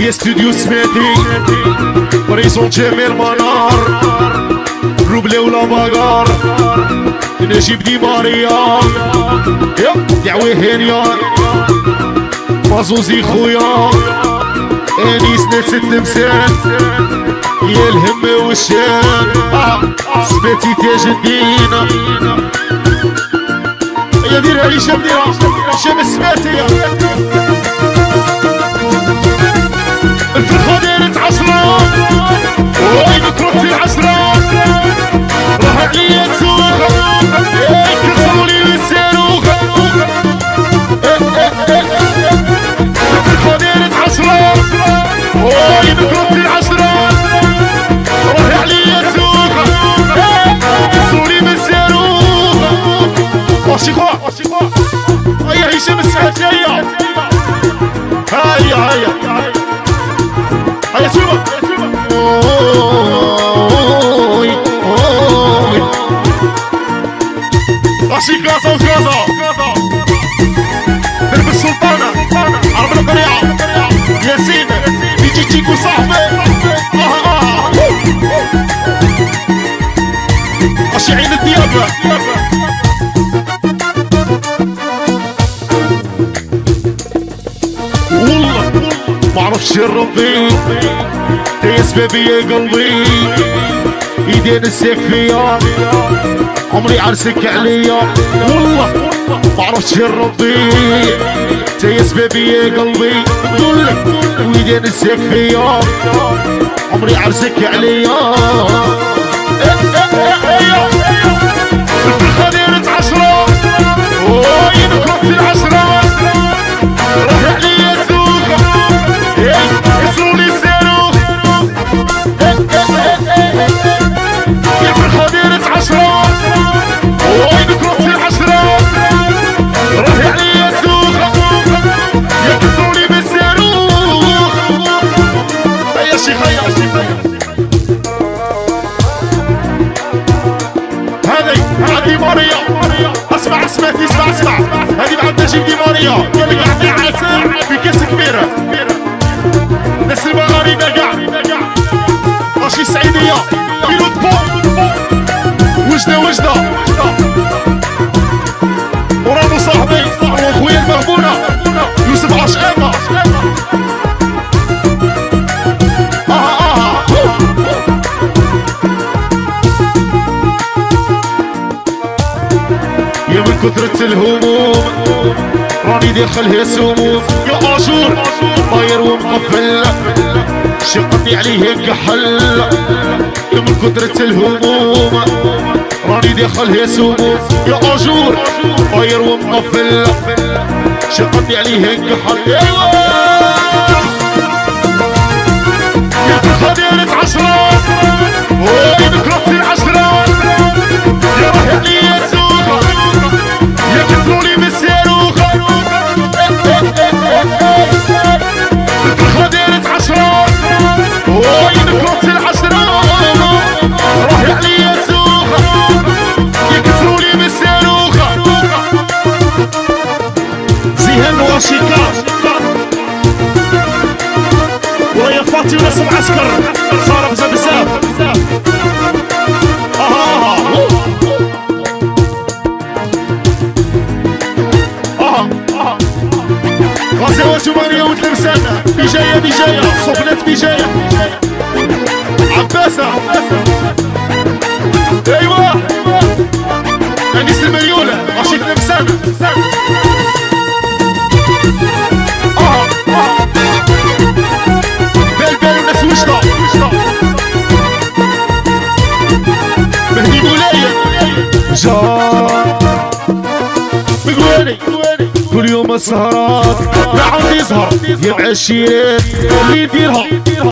يا استوديو سميتي بريزون جميل منار روبلي ولا باقار نجيب دي ماريا يا دعوي هانيا مازوزي خويا انيس ناس التمثال يا الهم والشام سميتي تاج الدين يا ديرها لي شام ديرها هشام السماتي الفرحة دارت عشرة وين كرهتي العشرة راح عليا تسوق كسرولي الصاروخ الفرحة دارت عشرة وين كرهتي العشرة راح عليا تسوق كسرولي بالصاروخ واشي خوا هيا هشام السعد هيا هيا هيا هيا سيبا راشي كاسا وكاسا درب السلطانة عرب القريعة ياسين بيجي تشيكو صاحبي راشي عين الديابة والله معرفش ربي يا سبابي يا قلبي ايدين السيف فيا عمري عرسك عليا والله معرفش ربي يا سبابي يا قلبي قولك وايدين السيف فيا عمري عرسك عليا الفرخة دارت عشرة وين كرهتي العشرة راح عليا تسوق يسرولي الصاروخ يا فرحة دارت عشرة وين كرهتي العشرة راح عليا تسوق يا كسرولي بالصاروخ هيا شيخ هيا هذه ماريا اسمع اسمعتي اسمع هذه بعد نجيب دي ماريا قال لك عندي عسل في كاس كبيرة ناس المغاربة كاع راشي السعيدية بيلوت فوق وجدة ورامو صاحبي وخويا المغبونة يوسف عشقانة يا من كثرة الهموم راني داخلها سموم يا أجور طاير ومقفل شقتي عليه كحل يا من كثرة الهموم راني داخلها سموم يا أجور طاير ومقفل شقتي عليه كحل يا فرحة دارت عشرة وين كرهتي العشرة يا راح عليا تسوق يا كسرولي بالصاروخ الفرخة دارت عشرة وين كرهتي العشرة راح عليا تسوق يا كسرولي بالصاروخ زيهان واشيكا ويا فاطي وناس معسكر صار بزاف غزوة ثمانية وثلاثين بجاية صفنات بجاية عباسة ايوا انيس المليولة رشيد لمسانة بال وناس وشطة مهدي مولاية مقواني كل يوم السهرات ما عاد يظهر يا معشيات اللي يديرها